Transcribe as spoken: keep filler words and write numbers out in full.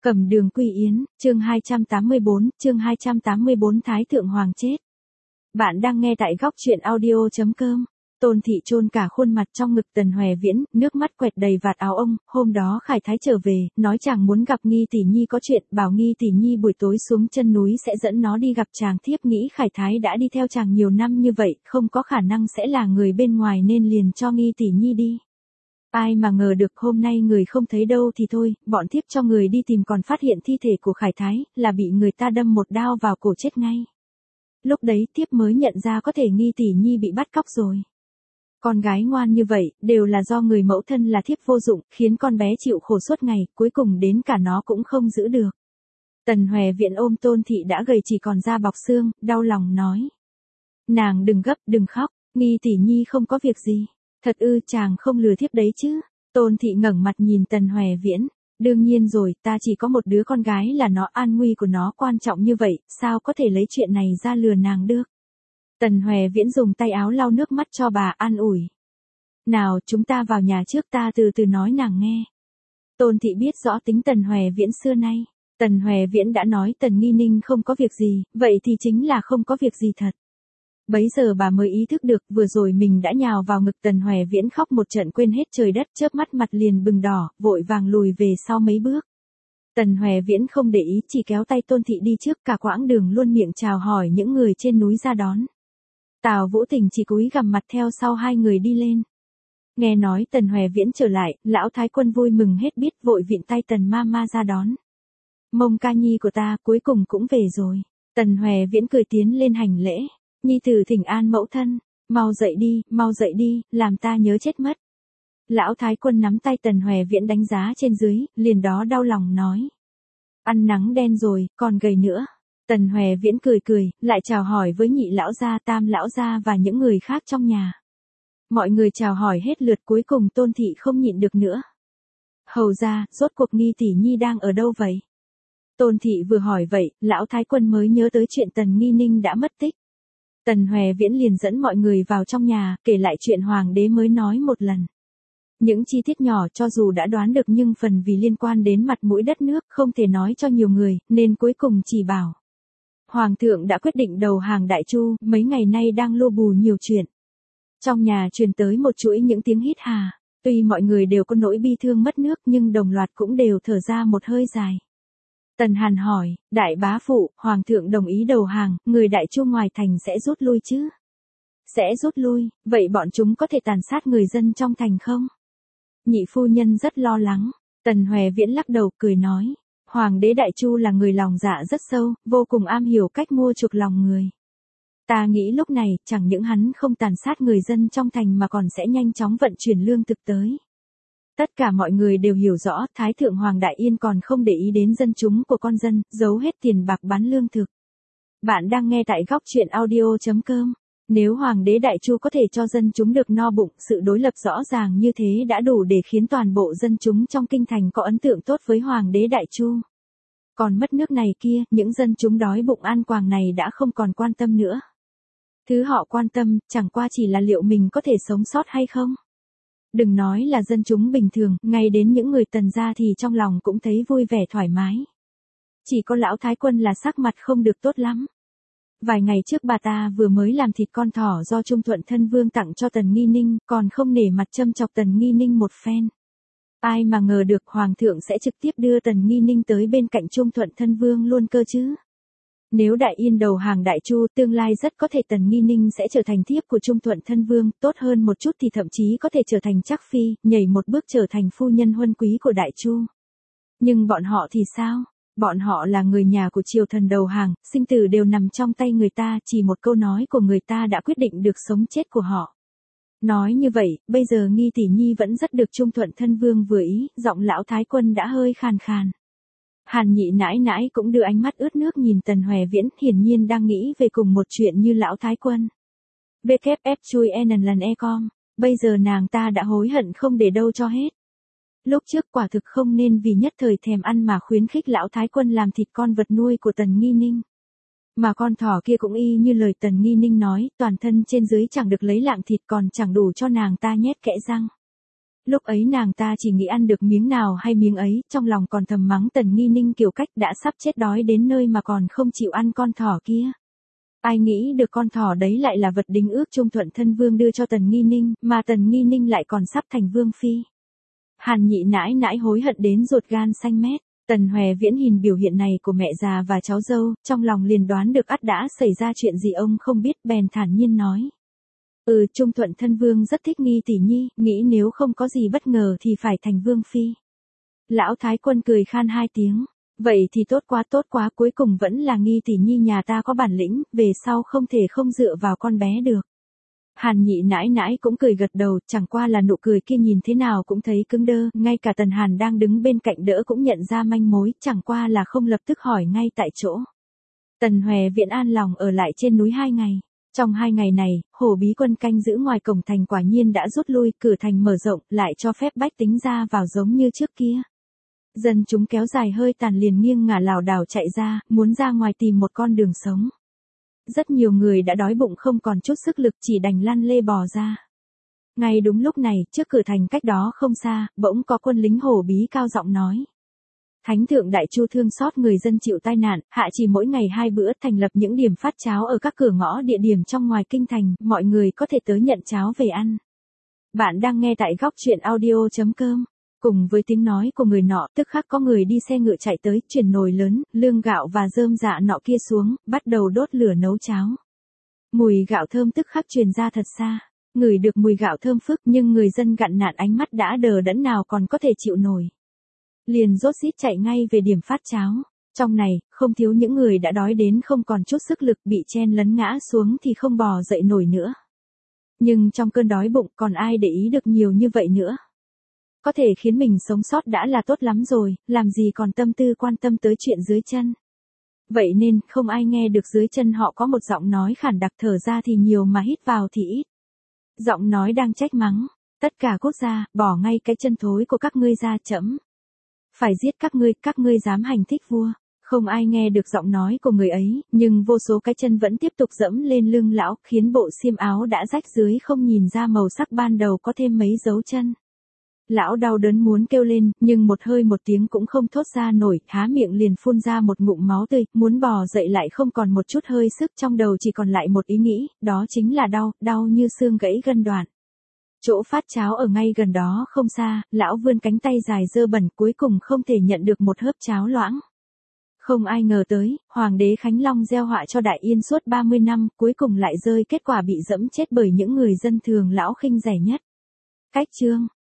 Cẩm Đường Quy Yến, chương hai trăm tám mươi bốn, chương hai trăm tám mươi bốn Thái Thượng Hoàng chết. Bạn đang nghe tại góc truyện audio.com. Tôn Thị chôn cả khuôn mặt trong ngực Tần Hoè Viễn, nước mắt quẹt đầy vạt áo ông. Hôm đó Khải Thái trở về, nói chàng muốn gặp Nghi Tỷ Nhi có chuyện, bảo Nghi Tỷ Nhi buổi tối xuống chân núi sẽ dẫn nó đi gặp chàng. Thiếp nghĩ Khải Thái đã đi theo chàng nhiều năm như vậy, không có khả năng sẽ là người bên ngoài nên liền cho Nghi Tỷ Nhi đi. Ai mà ngờ được hôm nay người không thấy đâu thì thôi, bọn thiếp cho người đi tìm còn phát hiện thi thể của Khải Thái, là bị người ta đâm một đao vào cổ chết ngay. Lúc đấy thiếp mới nhận ra có thể Nghi Tỷ Nhi bị bắt cóc rồi. Con gái ngoan như vậy, đều là do người mẫu thân là thiếp vô dụng, khiến con bé chịu khổ suốt ngày, cuối cùng đến cả nó cũng không giữ được. Tần Hoè Viễn ôm Tôn Thị đã gầy chỉ còn da bọc xương, đau lòng nói. Nàng đừng gấp, đừng khóc, Nghi Tỷ Nhi không có việc gì. Thật ư, chàng không lừa thiếp đấy chứ. Tôn Thị ngẩng mặt nhìn Tần Hoè Viễn. Đương nhiên rồi, ta chỉ có một đứa con gái là nó, an nguy của nó quan trọng như vậy, sao có thể lấy chuyện này ra lừa nàng được. Tần Hoè Viễn dùng tay áo lau nước mắt cho bà an ủi. Nào, chúng ta vào nhà trước, ta từ từ nói nàng nghe. Tôn Thị biết rõ tính Tần Hoè Viễn xưa nay. Tần Hoè Viễn đã nói Tần Nghi Ninh không có việc gì, vậy thì chính là không có việc gì thật. Bấy giờ bà mới ý thức được, vừa rồi mình đã nhào vào ngực Tần Hoè Viễn khóc một trận quên hết trời đất, chớp mắt mặt liền bừng đỏ, vội vàng lùi về sau mấy bước. Tần Hoè Viễn không để ý, chỉ kéo tay Tôn Thị đi trước, cả quãng đường luôn miệng chào hỏi những người trên núi ra đón. Tào Vũ Tình chỉ cúi gằm mặt theo sau hai người đi lên. Nghe nói Tần Hoè Viễn trở lại, lão Thái Quân vui mừng hết biết, vội vịn tay Tần ma ma ra đón. Mông ca nhi của ta cuối cùng cũng về rồi. Tần Hoè Viễn cười tiến lên hành lễ. Nhi tử thỉnh an mẫu thân, mau dậy đi, mau dậy đi, làm ta nhớ chết mất. Lão Thái Quân nắm tay Tần Hoè Viễn đánh giá trên dưới, liền đó đau lòng nói. Ăn nắng đen rồi, còn gầy nữa. Tần Hoè Viễn cười cười, lại chào hỏi với nhị lão gia, tam lão gia và những người khác trong nhà. Mọi người chào hỏi hết lượt, cuối cùng Tôn Thị không nhịn được nữa. Hầu gia, rốt cuộc Nghi Tỷ Nhi đang ở đâu vậy? Tôn Thị vừa hỏi vậy, lão Thái Quân mới nhớ tới chuyện Tần Nghi Ninh đã mất tích. Tần Hoè Viễn liền dẫn mọi người vào trong nhà, kể lại chuyện hoàng đế mới nói một lần. Những chi tiết nhỏ cho dù đã đoán được nhưng phần vì liên quan đến mặt mũi đất nước không thể nói cho nhiều người, nên cuối cùng chỉ bảo. Hoàng thượng đã quyết định đầu hàng Đại Chu, mấy ngày nay đang lô bù nhiều chuyện. Trong nhà truyền tới một chuỗi những tiếng hít hà, tuy mọi người đều có nỗi bi thương mất nước nhưng đồng loạt cũng đều thở ra một hơi dài. Tần Hàn hỏi, đại bá phụ, hoàng thượng đồng ý đầu hàng, người Đại Chu ngoài thành sẽ rút lui chứ? Sẽ rút lui, vậy bọn chúng có thể tàn sát người dân trong thành không? Nhị phu nhân rất lo lắng. Tần Hoè Viễn lắc đầu cười nói, hoàng đế Đại Chu là người lòng dạ rất sâu, vô cùng am hiểu cách mua chuộc lòng người. Ta nghĩ lúc này, chẳng những hắn không tàn sát người dân trong thành mà còn sẽ nhanh chóng vận chuyển lương thực tới. Tất cả mọi người đều hiểu rõ, Thái Thượng Hoàng Đại Yên còn không để ý đến dân chúng của con dân, giấu hết tiền bạc bán lương thực. Bạn đang nghe tại góc truyện audio.com. Nếu Hoàng đế Đại Chu có thể cho dân chúng được no bụng, sự đối lập rõ ràng như thế đã đủ để khiến toàn bộ dân chúng trong kinh thành có ấn tượng tốt với Hoàng đế Đại Chu. Còn mất nước này kia, những dân chúng đói bụng ăn quàng này đã không còn quan tâm nữa. Thứ họ quan tâm, chẳng qua chỉ là liệu mình có thể sống sót hay không. Đừng nói là dân chúng bình thường, ngay đến những người Tần gia thì trong lòng cũng thấy vui vẻ thoải mái. Chỉ có lão Thái Quân là sắc mặt không được tốt lắm. Vài ngày trước bà ta vừa mới làm thịt con thỏ do Trung Thuận Thân Vương tặng cho Tần Nghi Ninh, còn không nể mặt châm chọc Tần Nghi Ninh một phen. Ai mà ngờ được Hoàng thượng sẽ trực tiếp đưa Tần Nghi Ninh tới bên cạnh Trung Thuận Thân Vương luôn cơ chứ. Nếu Đại Yên đầu hàng Đại Chu, tương lai rất có thể Tần Nghi Ninh sẽ trở thành thiếp của Trung Thuận Thân Vương, tốt hơn một chút thì thậm chí có thể trở thành Trắc Phi, nhảy một bước trở thành phu nhân huân quý của Đại Chu. Nhưng bọn họ thì sao? Bọn họ là người nhà của triều thần đầu hàng, sinh tử đều nằm trong tay người ta, chỉ một câu nói của người ta đã quyết định được sống chết của họ. Nói như vậy, bây giờ Nghi Tỷ Nhi vẫn rất được Trung Thuận Thân Vương vừa ý, giọng lão Thái Quân đã hơi khàn khàn. Hàn nhị nãi nãi cũng đưa ánh mắt ướt nước nhìn Tần Hoè Viễn, hiển nhiên đang nghĩ về cùng một chuyện như lão Thái Quân. vê kép ép chui en lần e com, bây giờ nàng ta đã hối hận không để đâu cho hết. Lúc trước quả thực không nên vì nhất thời thèm ăn mà khuyến khích lão Thái Quân làm thịt con vật nuôi của Tần Nghi Ninh. Mà con thỏ kia cũng y như lời Tần Nghi Ninh nói, toàn thân trên dưới chẳng được lấy lạng thịt còn chẳng đủ cho nàng ta nhét kẽ răng. Lúc ấy nàng ta chỉ nghĩ ăn được miếng nào hay miếng ấy, trong lòng còn thầm mắng Tần Nghi Ninh kiểu cách đã sắp chết đói đến nơi mà còn không chịu ăn con thỏ kia. Ai nghĩ được con thỏ đấy lại là vật đính ước Trung Thuận Thân Vương đưa cho Tần Nghi Ninh, mà Tần Nghi Ninh lại còn sắp thành vương phi. Hàn Nhị nãi nãi hối hận đến ruột gan xanh mét. Tần Hoè Viễn nhìn biểu hiện này của mẹ già và cháu dâu, trong lòng liền đoán được ắt đã xảy ra chuyện gì ông không biết, bèn thản nhiên nói. Ừ, Trung Thuận Thân Vương rất thích Nghi tỷ nhi, nghĩ nếu không có gì bất ngờ thì phải thành vương phi. Lão Thái Quân cười khan hai tiếng. Vậy thì tốt quá tốt quá, cuối cùng vẫn là Nghi tỷ nhi nhà ta có bản lĩnh, về sau không thể không dựa vào con bé được. Hàn Nhị nãi nãi cũng cười gật đầu, chẳng qua là nụ cười kia nhìn thế nào cũng thấy cứng đơ, ngay cả Tần Hàn đang đứng bên cạnh đỡ cũng nhận ra manh mối, chẳng qua là không lập tức hỏi ngay tại chỗ. Tần Hoè Viễn an lòng ở lại trên núi hai ngày. Trong hai ngày này, Hổ Bí quân canh giữ ngoài cổng thành quả nhiên đã rút lui, cửa thành mở rộng, lại cho phép bách tính ra vào giống như trước kia. Dân chúng kéo dài hơi tàn liền nghiêng ngả lảo đảo chạy ra, muốn ra ngoài tìm một con đường sống. Rất nhiều người đã đói bụng không còn chút sức lực chỉ đành lăn lê bò ra. Ngay đúng lúc này, trước cửa thành cách đó không xa, bỗng có quân lính Hổ Bí cao giọng nói. Thánh thượng Đại Chu thương xót người dân chịu tai nạn, hạ chỉ mỗi ngày hai bữa thành lập những điểm phát cháo ở các cửa ngõ địa điểm trong ngoài kinh thành, mọi người có thể tới nhận cháo về ăn. Bạn đang nghe tại góc truyện audio chấm com. Cùng với tiếng nói của người nọ, tức khắc có người đi xe ngựa chạy tới, chuyển nồi lớn, lương gạo và rơm dạ nọ kia xuống, bắt đầu đốt lửa nấu cháo. Mùi gạo thơm tức khắc truyền ra thật xa. Ngửi được mùi gạo thơm phức, nhưng người dân gặn nạn ánh mắt đã đờ đẫn nào còn có thể chịu nổi. Liền rốt rít chạy ngay về điểm phát cháo. Trong này, không thiếu những người đã đói đến không còn chút sức lực, bị chen lấn ngã xuống thì không bò dậy nổi nữa. Nhưng trong cơn đói bụng còn ai để ý được nhiều như vậy nữa. Có thể khiến mình sống sót đã là tốt lắm rồi, làm gì còn tâm tư quan tâm tới chuyện dưới chân. Vậy nên, không ai nghe được dưới chân họ có một giọng nói khản đặc, thở ra thì nhiều mà hít vào thì ít. Giọng nói đang trách mắng, tất cả cút ra, bỏ ngay cái chân thối của các ngươi ra, trẫm phải giết các ngươi, các ngươi dám hành thích vua. Không ai nghe được giọng nói của người ấy, nhưng vô số cái chân vẫn tiếp tục dẫm lên lưng lão, khiến bộ xiêm áo đã rách dưới không nhìn ra màu sắc ban đầu có thêm mấy dấu chân. Lão đau đớn muốn kêu lên, nhưng một hơi một tiếng cũng không thốt ra nổi, há miệng liền phun ra một ngụm máu tươi, muốn bò dậy lại không còn một chút hơi sức, trong đầu chỉ còn lại một ý nghĩ, đó chính là đau, đau như xương gãy gân đoạn. Chỗ phát cháo ở ngay gần đó không xa, lão vươn cánh tay dài dơ bẩn, cuối cùng không thể nhận được một hớp cháo loãng. Không ai ngờ tới, Hoàng đế Khánh Long gieo họa cho Đại Yên suốt ba mươi năm, cuối cùng lại rơi kết quả bị dẫm chết bởi những người dân thường lão khinh rẻ nhất. Cách chương